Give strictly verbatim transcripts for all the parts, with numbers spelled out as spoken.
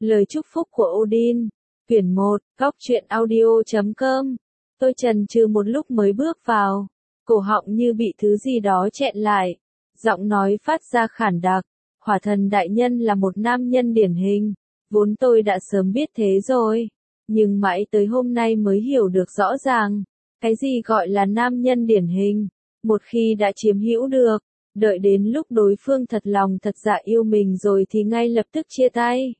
Lời chúc phúc của Odin. Quyển một, góc truyện audio chấm com. Tôi chần chừ một lúc mới bước vào. Cổ họng như bị thứ gì đó chẹn lại. Giọng nói phát ra khản đặc. Hỏa thần đại nhân là một nam nhân điển hình. Vốn tôi đã sớm biết thế rồi. Nhưng mãi tới hôm nay mới hiểu được rõ ràng. Cái gì gọi là nam nhân điển hình? Một khi đã chiếm hữu được, đợi đến lúc đối phương thật lòng thật dạ yêu mình rồi thì ngay lập tức chia tay.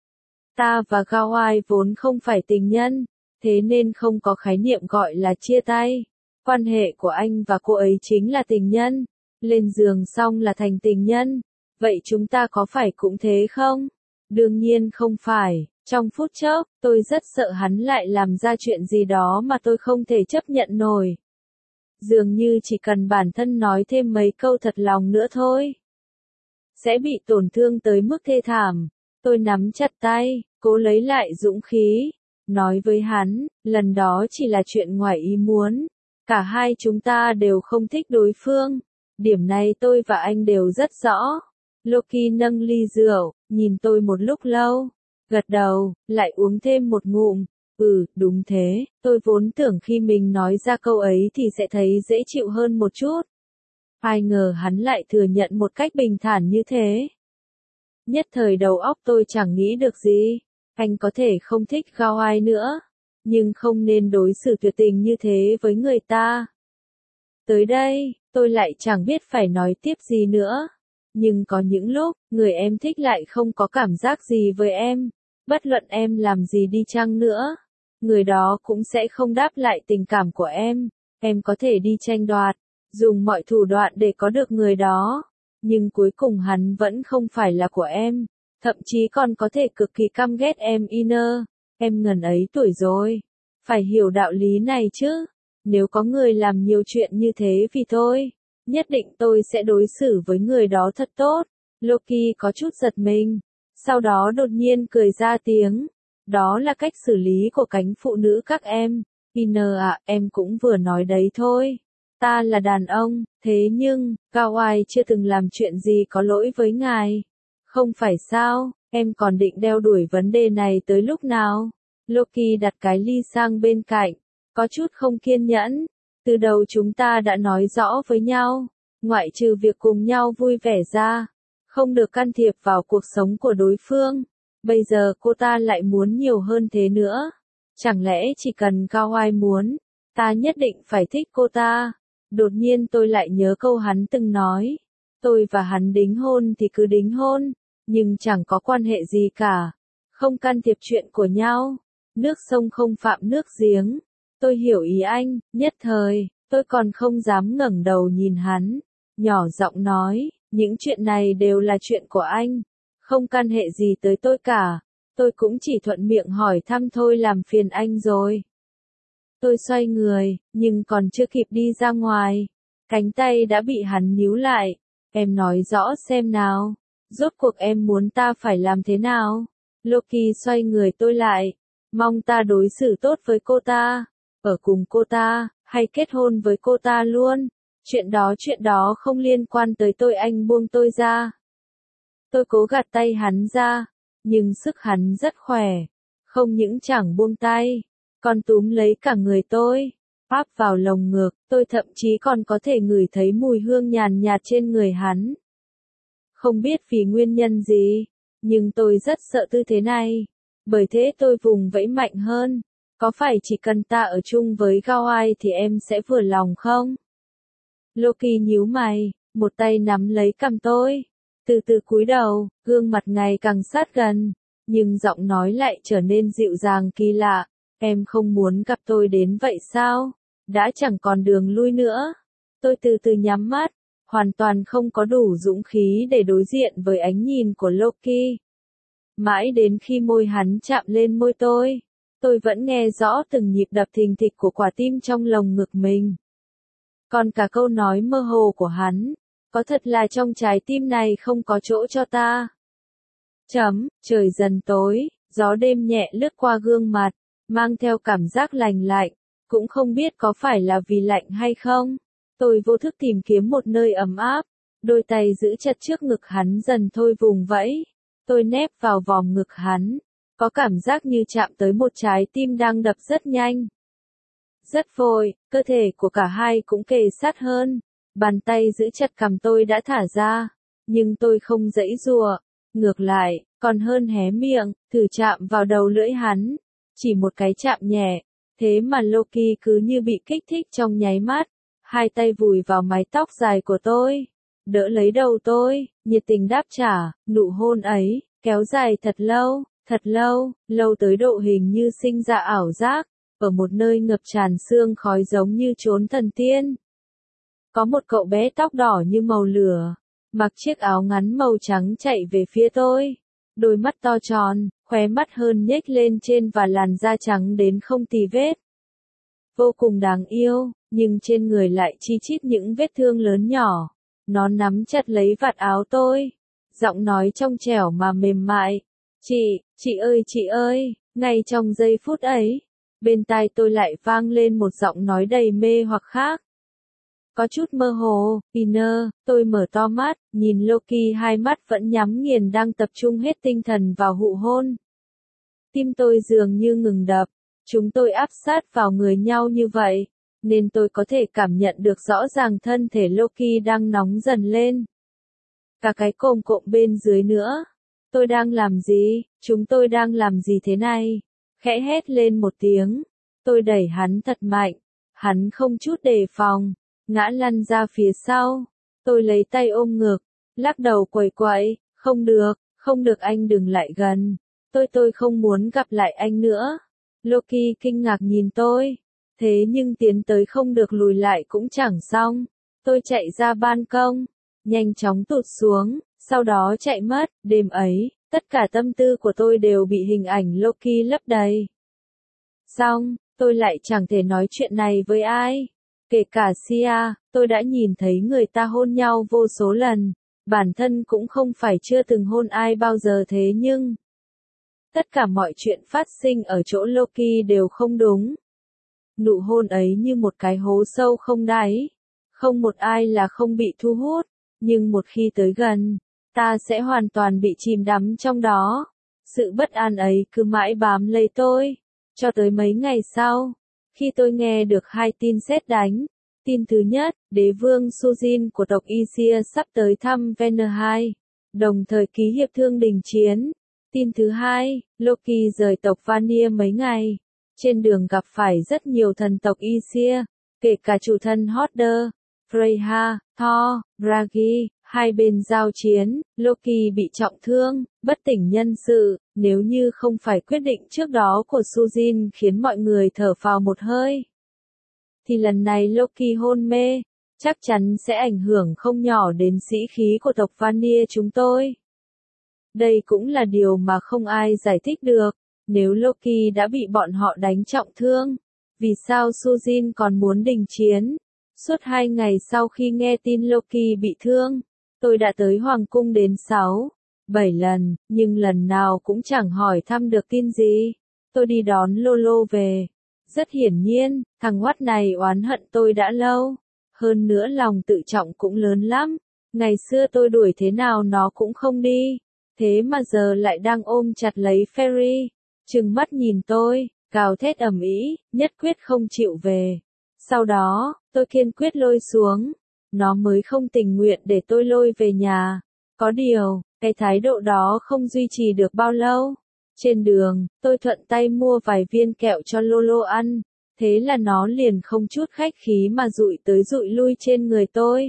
Ta và Gawai vốn không phải tình nhân, thế nên không có khái niệm gọi là chia tay. Quan hệ của anh và cô ấy chính là tình nhân. Lên giường xong là thành tình nhân. Vậy chúng ta có phải cũng thế không? Đương nhiên không phải. Trong phút chốc, tôi rất sợ hắn lại làm ra chuyện gì đó mà tôi không thể chấp nhận nổi. Dường như chỉ cần bản thân nói thêm mấy câu thật lòng nữa thôi, sẽ bị tổn thương tới mức thê thảm. Tôi nắm chặt tay, cố lấy lại dũng khí, nói với hắn, lần đó chỉ là chuyện ngoài ý muốn. Cả hai chúng ta đều không thích đối phương. Điểm này tôi và anh đều rất rõ. Loki nâng ly rượu, nhìn tôi một lúc lâu, gật đầu, lại uống thêm một ngụm. Ừ, đúng thế, tôi vốn tưởng khi mình nói ra câu ấy thì sẽ thấy dễ chịu hơn một chút. Ai ngờ hắn lại thừa nhận một cách bình thản như thế. Nhất thời đầu óc tôi chẳng nghĩ được gì. Anh có thể không thích Gawai nữa, nhưng không nên đối xử tuyệt tình như thế với người ta. Tới đây, tôi lại chẳng biết phải nói tiếp gì nữa. Nhưng có những lúc, người em thích lại không có cảm giác gì với em. Bất luận em làm gì đi chăng nữa, người đó cũng sẽ không đáp lại tình cảm của em. Em có thể đi tranh đoạt, dùng mọi thủ đoạn để có được người đó. Nhưng cuối cùng hắn vẫn không phải là của em. Thậm chí còn có thể cực kỳ căm ghét em Iner. Em ngần ấy tuổi rồi. Phải hiểu đạo lý này chứ. Nếu có người làm nhiều chuyện như thế vì tôi, nhất định tôi sẽ đối xử với người đó thật tốt. Loki có chút giật mình. Sau đó đột nhiên cười ra tiếng. Đó là cách xử lý của cánh phụ nữ các em. Iner ạ, em cũng vừa nói đấy thôi. Ta là đàn ông, thế nhưng, Gawai chưa từng làm chuyện gì có lỗi với ngài. Không phải sao, em còn định đeo đuổi vấn đề này tới lúc nào? Loki đặt cái ly sang bên cạnh, có chút không kiên nhẫn. Từ đầu chúng ta đã nói rõ với nhau, ngoại trừ việc cùng nhau vui vẻ ra, không được can thiệp vào cuộc sống của đối phương. Bây giờ cô ta lại muốn nhiều hơn thế nữa. Chẳng lẽ chỉ cần Gawai muốn, ta nhất định phải thích cô ta? Đột nhiên tôi lại nhớ câu hắn từng nói. Tôi và hắn đính hôn thì cứ đính hôn, nhưng chẳng có quan hệ gì cả. Không can thiệp chuyện của nhau. Nước sông không phạm nước giếng. Tôi hiểu ý anh, nhất thời, tôi còn không dám ngẩng đầu nhìn hắn. Nhỏ giọng nói, những chuyện này đều là chuyện của anh. Không can hệ gì tới tôi cả. Tôi cũng chỉ thuận miệng hỏi thăm thôi, làm phiền anh rồi. Tôi xoay người, nhưng còn chưa kịp đi ra ngoài, cánh tay đã bị hắn níu lại. Em nói rõ xem nào. Rốt cuộc em muốn ta phải làm thế nào? Loki xoay người tôi lại. Mong ta đối xử tốt với cô ta, ở cùng cô ta, hay kết hôn với cô ta luôn. Chuyện đó chuyện đó không liên quan tới tôi, anh buông tôi ra. Tôi cố gạt tay hắn ra, nhưng sức hắn rất khỏe. Không những chẳng buông tay, còn túm lấy cả người tôi, áp vào lồng ngực. Tôi thậm chí còn có thể ngửi thấy mùi hương nhàn nhạt trên người hắn. Không biết vì nguyên nhân gì, nhưng tôi rất sợ tư thế này. Bởi thế tôi vùng vẫy mạnh hơn. Có phải chỉ cần ta ở chung với Gawai thì em sẽ vừa lòng không? Loki nhíu mày, một tay nắm lấy cằm tôi, từ từ cúi đầu, gương mặt ngày càng sát gần, nhưng giọng nói lại trở nên dịu dàng kỳ lạ. Em không muốn gặp tôi đến vậy sao? Đã chẳng còn đường lui nữa. Tôi từ từ nhắm mắt, hoàn toàn không có đủ dũng khí để đối diện với ánh nhìn của Loki. Mãi đến khi môi hắn chạm lên môi tôi, tôi vẫn nghe rõ từng nhịp đập thình thịch của quả tim trong lồng ngực mình. Còn cả câu nói mơ hồ của hắn, có thật là trong trái tim này không có chỗ cho ta. Chấm, trời dần tối, gió đêm nhẹ lướt qua gương mặt, mang theo cảm giác lành lạnh, cũng không biết có phải là vì lạnh hay không. Tôi vô thức tìm kiếm một nơi ấm áp, đôi tay giữ chặt trước ngực hắn dần thôi vùng vẫy. Tôi nép vào vòng ngực hắn, Có cảm giác như chạm tới một trái tim đang đập rất nhanh. Rất vội, cơ thể của cả hai cũng kề sát hơn. Bàn tay giữ chặt cằm tôi đã thả ra. Nhưng tôi không giãy giụa. Ngược lại, còn hơn hé miệng, thử chạm vào đầu lưỡi hắn. Chỉ một cái chạm nhẹ. Thế mà Loki cứ như bị kích thích trong nháy mắt. Hai tay vùi vào mái tóc dài của tôi. Đỡ lấy đầu tôi, nhiệt tình đáp trả, nụ hôn ấy, kéo dài thật lâu, thật lâu, lâu tới độ hình như sinh ra ảo giác. Ở một nơi ngập tràn sương khói giống như chốn thần tiên. Có một cậu bé tóc đỏ như màu lửa, mặc chiếc áo ngắn màu trắng chạy về phía tôi. Đôi mắt to tròn, khóe mắt hơn nhếch lên trên và làn da trắng đến không tì vết. Vô cùng đáng yêu, nhưng trên người lại chi chít những vết thương lớn nhỏ. Nó nắm chặt lấy vạt áo tôi. Giọng nói trong trẻo mà mềm mại. Chị, chị ơi chị ơi, ngay trong giây phút ấy. Bên tai tôi lại vang lên một giọng nói đầy mê hoặc khác. Có chút mơ hồ, Peter, tôi mở to mắt, nhìn Loki hai mắt vẫn nhắm nghiền đang tập trung hết tinh thần vào hụ hôn. Tim tôi dường như ngừng đập, chúng tôi áp sát vào người nhau như vậy, nên tôi có thể cảm nhận được rõ ràng thân thể Loki đang nóng dần lên. Cả cái cồm cộm bên dưới nữa. Tôi đang làm gì? Chúng tôi đang làm gì thế này? Khẽ hét lên một tiếng. Tôi đẩy hắn thật mạnh. Hắn không chút đề phòng. Ngã lăn ra phía sau. Tôi lấy tay ôm ngực. Lắc đầu quẩy quẩy. Không được, không được, anh đừng lại gần. Tôi tôi không muốn gặp lại anh nữa. Loki kinh ngạc nhìn tôi. Thế nhưng tiến tới không được lùi lại cũng chẳng xong. Tôi chạy ra ban công. Nhanh chóng tụt xuống. Sau đó chạy mất. Đêm ấy, tất cả tâm tư của tôi đều bị hình ảnh Loki lấp đầy. Xong, tôi lại chẳng thể nói chuyện này với ai. Kể cả Sia, tôi đã nhìn thấy người ta hôn nhau vô số lần. Bản thân cũng không phải chưa từng hôn ai bao giờ thế nhưng... Tất cả mọi chuyện phát sinh ở chỗ Loki đều không đúng. Nụ hôn ấy như một cái hố sâu không đáy. Không một ai là không bị thu hút. Nhưng một khi tới gần, ta sẽ hoàn toàn bị chìm đắm trong đó. Sự bất an ấy cứ mãi bám lấy tôi. Cho tới mấy ngày sau, khi tôi nghe được hai tin sét đánh. Tin thứ nhất, đế vương Sujin của tộc Aesir sắp tới thăm Vernehai, đồng thời ký hiệp thương đình chiến. Tin thứ hai, Loki rời tộc Vanir mấy ngày. Trên đường gặp phải rất nhiều thần tộc Aesir, kể cả chủ thần Hodder, Freyja, Thor, Bragi. Hai bên giao chiến, Loki bị trọng thương, bất tỉnh nhân sự. Nếu như không phải quyết định trước đó của Sujin khiến mọi người thở phào một hơi, thì lần này Loki hôn mê, chắc chắn sẽ ảnh hưởng không nhỏ đến sĩ khí của tộc Vanir chúng tôi. Đây cũng là điều mà không ai giải thích được. Nếu Loki đã bị bọn họ đánh trọng thương, vì sao Sujin còn muốn đình chiến? Suốt hai ngày sau khi nghe tin Loki bị thương, tôi đã tới Hoàng cung đến sáu, bảy lần, nhưng lần nào cũng chẳng hỏi thăm được tin gì. Tôi đi đón Lolo về. Rất hiển nhiên, thằng oát này oán hận tôi đã lâu. Hơn nữa lòng tự trọng cũng lớn lắm. Ngày xưa tôi đuổi thế nào nó cũng không đi. Thế mà giờ lại đang ôm chặt lấy Ferry. Trừng mắt nhìn tôi, gào thét ầm ĩ, nhất quyết không chịu về. Sau đó, tôi kiên quyết lôi xuống. Nó mới không tình nguyện để tôi lôi về nhà. Có điều, cái thái độ đó không duy trì được bao lâu. Trên đường, tôi thuận tay mua vài viên kẹo cho Lolo ăn. Thế là nó liền không chút khách khí mà dụi tới dụi lui trên người tôi.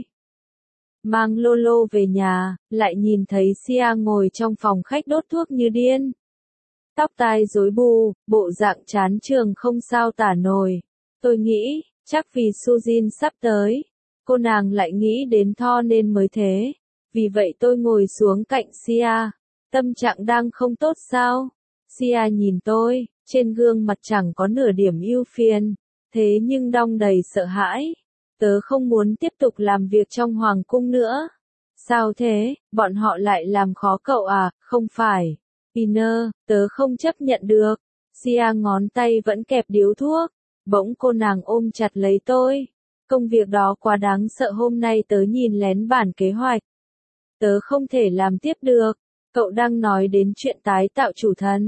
Mang Lolo về nhà, lại nhìn thấy Sia ngồi trong phòng khách đốt thuốc như điên. Tóc tai rối bù, bộ dạng chán trường không sao tả nổi. Tôi nghĩ, chắc vì Sujin sắp tới, cô nàng lại nghĩ đến Thor nên mới thế. Vì vậy tôi ngồi xuống cạnh Sia. Tâm trạng đang không tốt sao? Sia nhìn tôi, trên gương mặt chẳng có nửa điểm ưu phiền, thế nhưng đong đầy sợ hãi. Tớ không muốn tiếp tục làm việc trong hoàng cung nữa. Sao thế, bọn họ lại làm khó cậu à? Không phải. Peter, tớ không chấp nhận được. Sia ngón tay vẫn kẹp điếu thuốc. Bỗng cô nàng ôm chặt lấy tôi. Công việc đó quá đáng sợ, hôm nay tớ nhìn lén bản kế hoạch. Tớ không thể làm tiếp được. Cậu đang nói đến chuyện tái tạo chủ thần.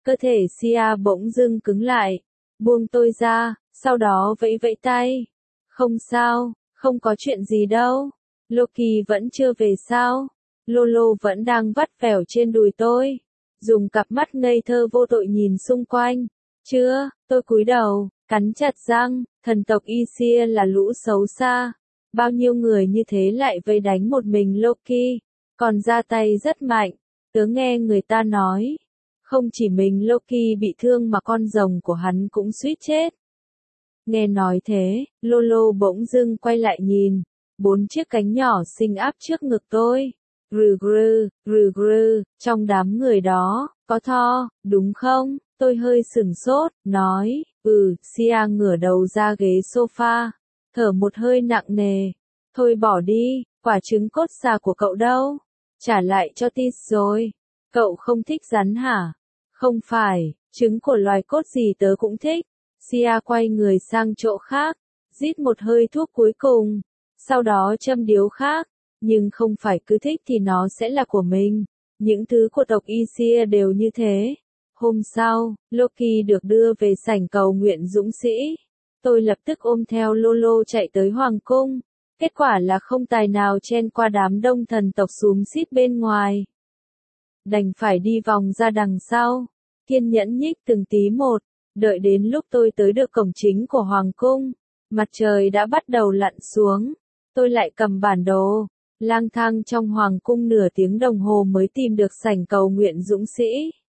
Cơ thể Sia bỗng dưng cứng lại, buông tôi ra, sau đó vẫy vẫy tay. Không sao, không có chuyện gì đâu. Loki vẫn chưa về sao? Lolo vẫn đang vắt vẻo trên đùi tôi, dùng cặp mắt ngây thơ vô tội nhìn xung quanh. Chưa, tôi cúi đầu, cắn chặt răng, thần tộc Isia là lũ xấu xa. Bao nhiêu người như thế lại vây đánh một mình Loki, còn ra tay rất mạnh. Tớ nghe người ta nói, không chỉ mình Loki bị thương mà con rồng của hắn cũng suýt chết. Nghe nói thế, Lolo bỗng dưng quay lại nhìn, bốn chiếc cánh nhỏ xinh áp trước ngực tôi. Rừ rừ, rừ rừ, trong đám người đó, có Thor, đúng không? Tôi hơi sửng sốt, nói, ừ, Sia ngửa đầu ra ghế sofa, thở một hơi nặng nề. Thôi bỏ đi, quả trứng cốt xà của cậu đâu? Trả lại cho Tis rồi. Cậu không thích rắn hả? Không phải, trứng của loài cốt gì tớ cũng thích. Sia quay người sang chỗ khác, rít một hơi thuốc cuối cùng, sau đó châm điếu khác, nhưng không phải cứ thích thì nó sẽ là của mình. Những thứ của tộc Isia đều như thế. Hôm sau, Loki được đưa về sảnh cầu nguyện dũng sĩ. Tôi lập tức ôm theo Lolo chạy tới Hoàng cung. Kết quả là không tài nào chen qua đám đông thần tộc xúm xít bên ngoài. Đành phải đi vòng ra đằng sau, kiên nhẫn nhích từng tí một. Đợi đến lúc tôi tới được cổng chính của Hoàng cung, mặt trời đã bắt đầu lặn xuống. Tôi lại cầm bản đồ, lang thang trong Hoàng cung nửa tiếng đồng hồ mới tìm được sảnh cầu nguyện dũng sĩ.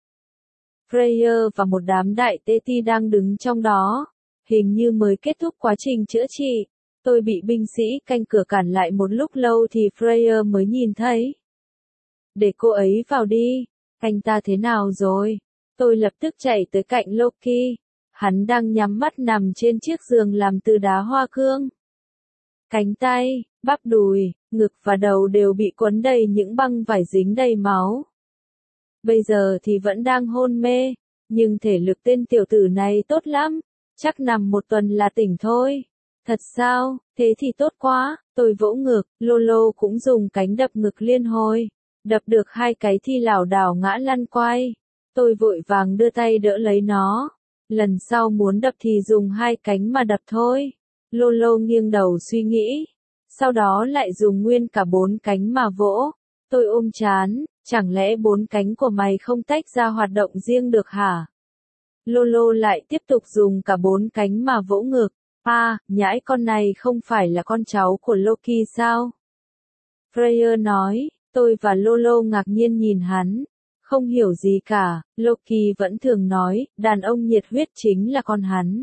Freyr và một đám đại tê ti đang đứng trong đó, hình như mới kết thúc quá trình chữa trị. Tôi bị binh sĩ canh cửa cản lại một lúc lâu thì Freyr mới nhìn thấy. Để cô ấy vào đi, anh ta thế nào rồi? Tôi lập tức chạy tới cạnh Loki. Hắn đang nhắm mắt nằm trên chiếc giường làm từ đá hoa cương. Cánh tay, bắp đùi, ngực và đầu đều bị quấn đầy những băng vải dính đầy máu. Bây giờ thì vẫn đang hôn mê, nhưng thể lực tên tiểu tử này tốt lắm, chắc nằm một tuần là tỉnh thôi. Thật sao, thế thì tốt quá, tôi vỗ ngực, Lolo cũng dùng cánh đập ngực liên hồi, đập được hai cái thì lảo đảo ngã lăn quay. Tôi vội vàng đưa tay đỡ lấy nó, lần sau muốn đập thì dùng hai cánh mà đập thôi. Lolo nghiêng đầu suy nghĩ, sau đó lại dùng nguyên cả bốn cánh mà vỗ. Tôi ôm chán, chẳng lẽ bốn cánh của mày không tách ra hoạt động riêng được hả? Lolo lại tiếp tục dùng cả bốn cánh mà vỗ ngực. À, nhãi con này không phải là con cháu của Loki sao? Freyr nói, tôi và Lolo ngạc nhiên nhìn hắn. Không hiểu gì cả, Loki vẫn thường nói, đàn ông nhiệt huyết chính là con hắn.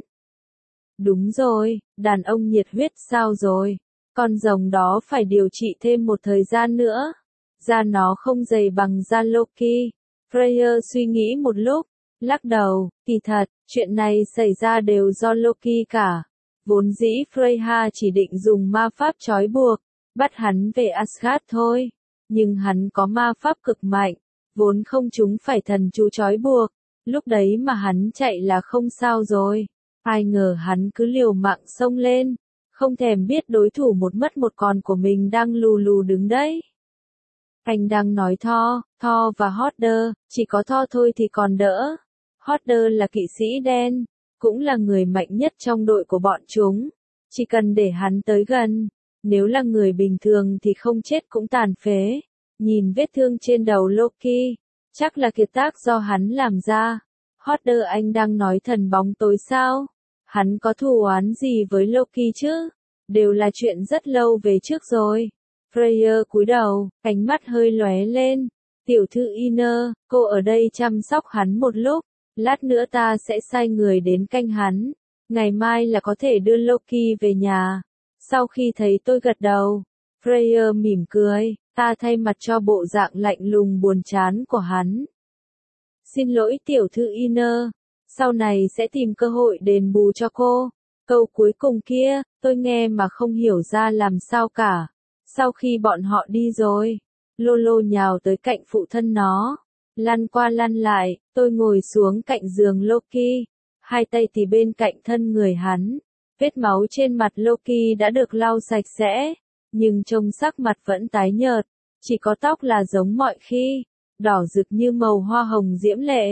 Đúng rồi, đàn ông nhiệt huyết sao rồi? Con rồng đó phải điều trị thêm một thời gian nữa. Da nó không dày bằng da Loki. Freyr suy nghĩ một lúc, lắc đầu, kỳ thật, chuyện này xảy ra đều do Loki cả. Vốn dĩ Freyja chỉ định dùng ma pháp trói buộc, bắt hắn về Asgard thôi. Nhưng hắn có ma pháp cực mạnh, vốn không chúng phải thần chú trói buộc. Lúc đấy mà hắn chạy là không sao rồi. Ai ngờ hắn cứ liều mạng xông lên, không thèm biết đối thủ một mất một còn của mình đang lù lù đứng đấy. Anh đang nói Thor, Thor và Hodder, chỉ có Thor thôi thì còn đỡ. Hodder là kỵ sĩ đen, cũng là người mạnh nhất trong đội của bọn chúng. Chỉ cần để hắn tới gần, nếu là người bình thường thì không chết cũng tàn phế. Nhìn vết thương trên đầu Loki, chắc là kiệt tác do hắn làm ra. Hodder, anh đang nói thần bóng tối sao? Hắn có thù oán gì với Loki chứ? Đều là chuyện rất lâu về trước rồi. Freyr cúi đầu, ánh mắt hơi lóe lên. Tiểu thư Iner, cô ở đây chăm sóc hắn một lúc. Lát nữa ta sẽ sai người đến canh hắn. Ngày mai là có thể đưa Loki về nhà. Sau khi thấy tôi gật đầu, Freyr mỉm cười, ta thay mặt cho bộ dạng lạnh lùng buồn chán của hắn. Xin lỗi tiểu thư Iner, sau này sẽ tìm cơ hội đền bù cho cô. Câu cuối cùng kia, tôi nghe mà không hiểu ra làm sao cả. Sau khi bọn họ đi rồi, Lolo nhào tới cạnh phụ thân nó. Lăn qua lăn lại, tôi ngồi xuống cạnh giường Loki. Hai tay thì bên cạnh thân người hắn. Vết máu trên mặt Loki đã được lau sạch sẽ, nhưng trông sắc mặt vẫn tái nhợt. Chỉ có tóc là giống mọi khi, đỏ rực như màu hoa hồng diễm lệ.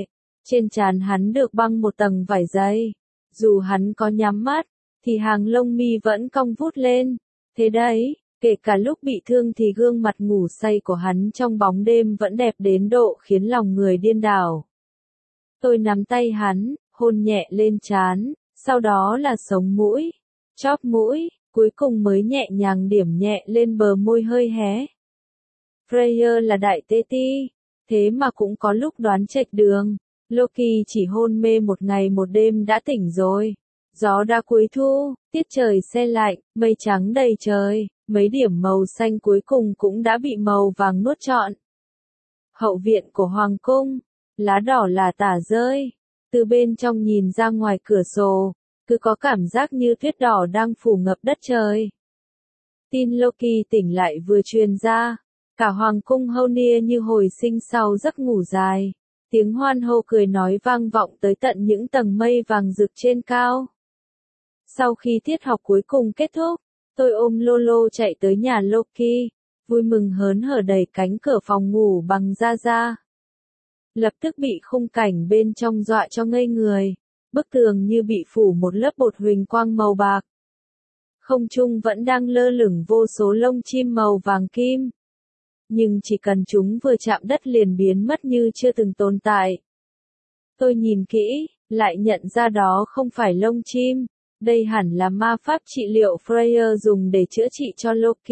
Trên trán hắn được băng một tầng vải dày. Dù hắn có nhắm mắt, thì hàng lông mi vẫn cong vút lên. Thế đấy, kể cả lúc bị thương thì gương mặt ngủ say của hắn trong bóng đêm vẫn đẹp đến độ khiến lòng người điên đảo. Tôi nắm tay hắn, hôn nhẹ lên trán, sau đó là sống mũi, chóp mũi, cuối cùng mới nhẹ nhàng điểm nhẹ lên bờ môi hơi hé. Freya là đại tê ti, thế mà cũng có lúc đoán chệch đường. Loki chỉ hôn mê một ngày một đêm đã tỉnh rồi. Gió đã cuối thu, tiết trời se lạnh, mây trắng đầy trời, mấy điểm màu xanh cuối cùng cũng đã bị màu vàng nuốt trọn. Hậu viện của Hoàng cung, lá đỏ là tả rơi, từ bên trong nhìn ra ngoài cửa sổ, cứ có cảm giác như tuyết đỏ đang phủ ngập đất trời. Tin Loki tỉnh lại vừa truyền ra, cả Hoàng cung Hônia như hồi sinh sau giấc ngủ dài. Tiếng hoan hô cười nói vang vọng tới tận những tầng mây vàng rực trên cao. Sau khi tiết học cuối cùng kết thúc, tôi ôm Lolo chạy tới nhà Loki, vui mừng hớn hở đẩy cánh cửa phòng ngủ bằng da da. Lập tức bị khung cảnh bên trong dọa cho ngây người, bức tường như bị phủ một lớp bột huỳnh quang màu bạc. Không trung vẫn đang lơ lửng vô số lông chim màu vàng kim. Nhưng chỉ cần chúng vừa chạm đất liền biến mất như chưa từng tồn tại. Tôi nhìn kỹ, lại nhận ra đó không phải lông chim, đây hẳn là ma pháp trị liệu Freya dùng để chữa trị cho Loki.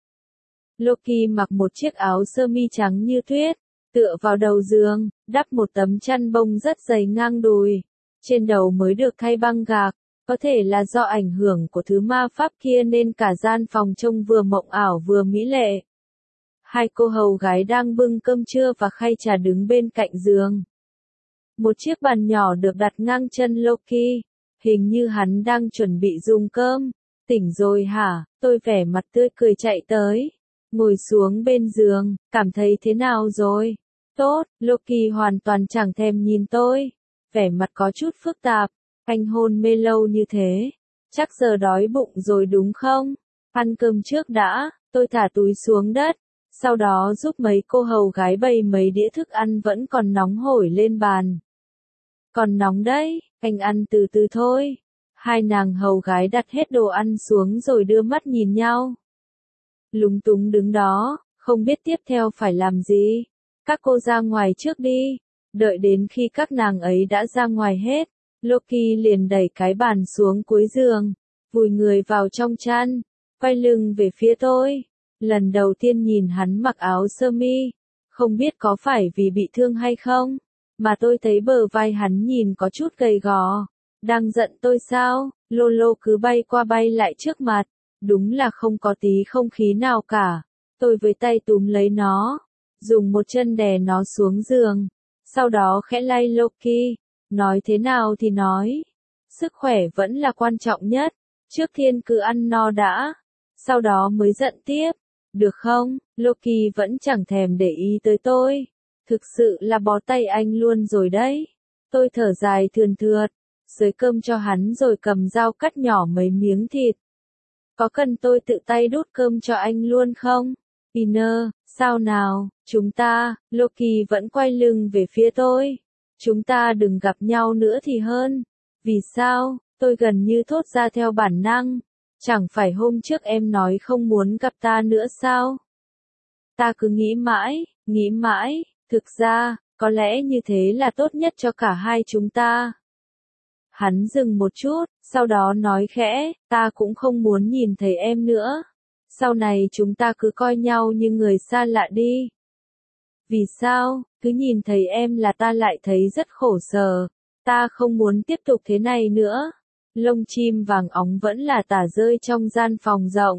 Loki mặc một chiếc áo sơ mi trắng như tuyết, tựa vào đầu giường, đắp một tấm chăn bông rất dày ngang đùi. Trên đầu mới được thay băng gạc, có thể là do ảnh hưởng của thứ ma pháp kia nên cả gian phòng trông vừa mộng ảo vừa mỹ lệ. Hai cô hầu gái đang bưng cơm trưa và khay trà đứng bên cạnh giường. Một chiếc bàn nhỏ được đặt ngang chân Loki, hình như hắn đang chuẩn bị dùng cơm. Tỉnh rồi hả? Tôi vẻ mặt tươi cười chạy tới, ngồi xuống bên giường, cảm thấy thế nào rồi? Tốt, Loki hoàn toàn chẳng thèm nhìn tôi, vẻ mặt có chút phức tạp. Anh hôn mê lâu như thế, chắc giờ đói bụng rồi đúng không? Ăn cơm trước đã. Tôi thả túi xuống đất, sau đó giúp mấy cô hầu gái bày mấy đĩa thức ăn vẫn còn nóng hổi lên bàn. Còn nóng đấy, anh ăn từ từ thôi. Hai nàng hầu gái đặt hết đồ ăn xuống rồi đưa mắt nhìn nhau. Lúng túng đứng đó, không biết tiếp theo phải làm gì. Các cô ra ngoài trước đi. Đợi đến khi các nàng ấy đã ra ngoài hết, Loki liền đẩy cái bàn xuống cuối giường, vùi người vào trong chăn, quay lưng về phía tôi. Lần đầu tiên nhìn hắn mặc áo sơ mi, không biết có phải vì bị thương hay không, mà tôi thấy bờ vai hắn nhìn có chút gầy gò. Đang giận tôi sao? Lolo cứ bay qua bay lại trước mặt, đúng là không có tí không khí nào cả. Tôi với tay túm lấy nó, dùng một chân đè nó xuống giường, sau đó khẽ lay Loki, nói thế nào thì nói, sức khỏe vẫn là quan trọng nhất, trước tiên cứ ăn no đã, sau đó mới giận tiếp. Được không? Loki vẫn chẳng thèm để ý tới tôi. Thực sự là bó tay anh luôn rồi đấy. Tôi thở dài thườn thượt, xới cơm cho hắn rồi cầm dao cắt nhỏ mấy miếng thịt. Có cần tôi tự tay đút cơm cho anh luôn không? Peter, sao nào, chúng ta, Loki vẫn quay lưng về phía tôi. Chúng ta đừng gặp nhau nữa thì hơn. Vì sao? Tôi gần như thốt ra theo bản năng. Chẳng phải hôm trước em nói không muốn gặp ta nữa sao? Ta cứ nghĩ mãi, nghĩ mãi, thực ra, có lẽ như thế là tốt nhất cho cả hai chúng ta. Hắn dừng một chút, sau đó nói khẽ, ta cũng không muốn nhìn thấy em nữa. Sau này chúng ta cứ coi nhau như người xa lạ đi. Vì sao? Cứ nhìn thấy em là ta lại thấy rất khổ sở. Ta không muốn tiếp tục thế này nữa. Lông chim vàng óng vẫn là tả rơi trong gian phòng rộng.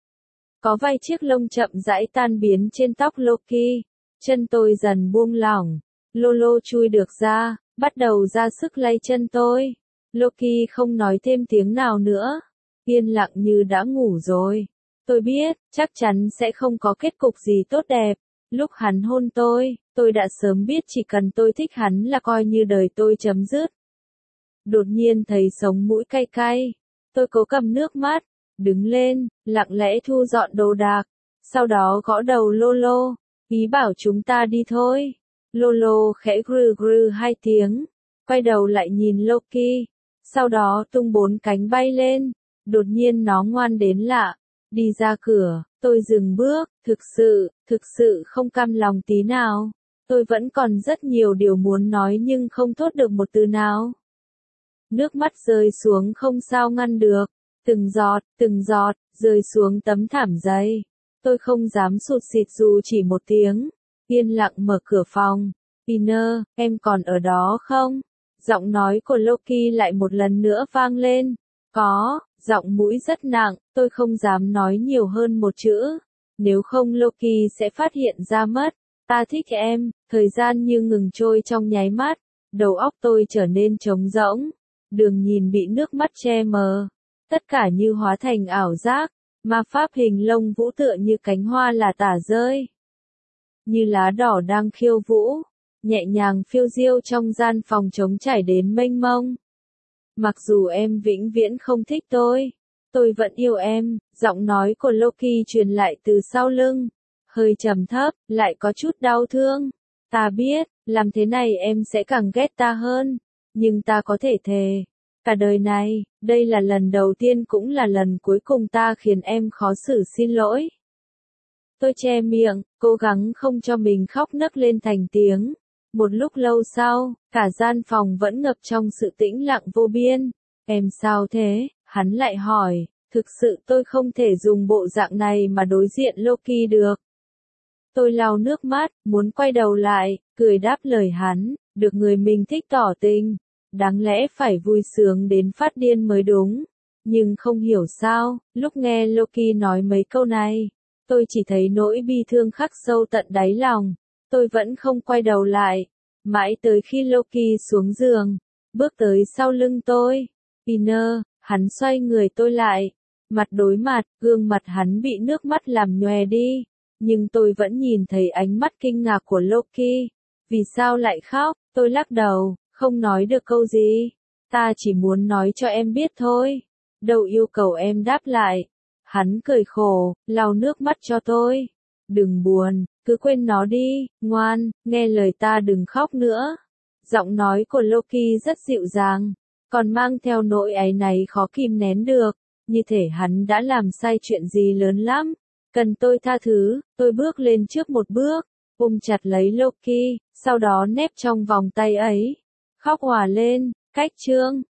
Có vài chiếc lông chậm rãi tan biến trên tóc Loki. Chân tôi dần buông lỏng. Lolo chui được ra, bắt đầu ra sức lay chân tôi. Loki không nói thêm tiếng nào nữa. Yên lặng như đã ngủ rồi. Tôi biết, chắc chắn sẽ không có kết cục gì tốt đẹp. Lúc hắn hôn tôi, tôi đã sớm biết chỉ cần tôi thích hắn là coi như đời tôi chấm dứt. Đột nhiên thấy sống mũi cay cay. Tôi cố cầm nước mắt, đứng lên, lặng lẽ thu dọn đồ đạc. Sau đó gõ đầu Lolo, ý bảo chúng ta đi thôi. Lolo khẽ grừ grừ hai tiếng, quay đầu lại nhìn Loki, sau đó tung bốn cánh bay lên, đột nhiên nó ngoan đến lạ, đi ra cửa, tôi dừng bước, thực sự, thực sự không cam lòng tí nào, tôi vẫn còn rất nhiều điều muốn nói nhưng không thốt được một từ nào. Nước mắt rơi xuống không sao ngăn được, từng giọt, từng giọt, rơi xuống tấm thảm giấy. Tôi không dám sụt sịt dù chỉ một tiếng, yên lặng mở cửa phòng. Peter, em còn ở đó không? Giọng nói của Loki lại một lần nữa vang lên. Có, giọng mũi rất nặng, tôi không dám nói nhiều hơn một chữ. Nếu không Loki sẽ phát hiện ra mất. Ta thích em, thời gian như ngừng trôi trong nháy mắt. Đầu óc tôi trở nên trống rỗng. Đường nhìn bị nước mắt che mờ. Tất cả như hóa thành ảo giác. Ma pháp hình lông vũ tựa như cánh hoa là tả rơi. Như lá đỏ đang khiêu vũ. Nhẹ nhàng phiêu diêu trong gian phòng trống trải đến mênh mông. Mặc dù em vĩnh viễn không thích tôi, tôi vẫn yêu em, giọng nói của Loki truyền lại từ sau lưng, hơi trầm thấp, lại có chút đau thương. Ta biết, làm thế này em sẽ càng ghét ta hơn, nhưng ta có thể thề, cả đời này, đây là lần đầu tiên cũng là lần cuối cùng ta khiến em khó xử xin lỗi. Tôi che miệng, cố gắng không cho mình khóc nấc lên thành tiếng. Một lúc lâu sau, cả gian phòng vẫn ngập trong sự tĩnh lặng vô biên. Em sao thế? Hắn lại hỏi. Thực sự tôi không thể dùng bộ dạng này mà đối diện Loki được. Tôi lau nước mắt, muốn quay đầu lại, cười đáp lời hắn. Được người mình thích tỏ tình. Đáng lẽ phải vui sướng đến phát điên mới đúng. Nhưng không hiểu sao, lúc nghe Loki nói mấy câu này, tôi chỉ thấy nỗi bi thương khắc sâu tận đáy lòng. Tôi vẫn không quay đầu lại, mãi tới khi Loki xuống giường, bước tới sau lưng tôi. Peter, hắn xoay người tôi lại, mặt đối mặt, gương mặt hắn bị nước mắt làm nhòe đi, nhưng tôi vẫn nhìn thấy ánh mắt kinh ngạc của Loki. Vì sao lại khóc? Tôi lắc đầu, không nói được câu gì. Ta chỉ muốn nói cho em biết thôi. Đâu yêu cầu em đáp lại. Hắn cười khổ, lau nước mắt cho tôi. Đừng buồn, cứ quên nó đi, ngoan, nghe lời ta đừng khóc nữa. Giọng nói của Loki rất dịu dàng, còn mang theo nỗi áy náy khó kìm nén được, như thể hắn đã làm sai chuyện gì lớn lắm. Cần tôi tha thứ, tôi bước lên trước một bước, ôm chặt lấy Loki, sau đó nép trong vòng tay ấy. Khóc òa lên, cách chương.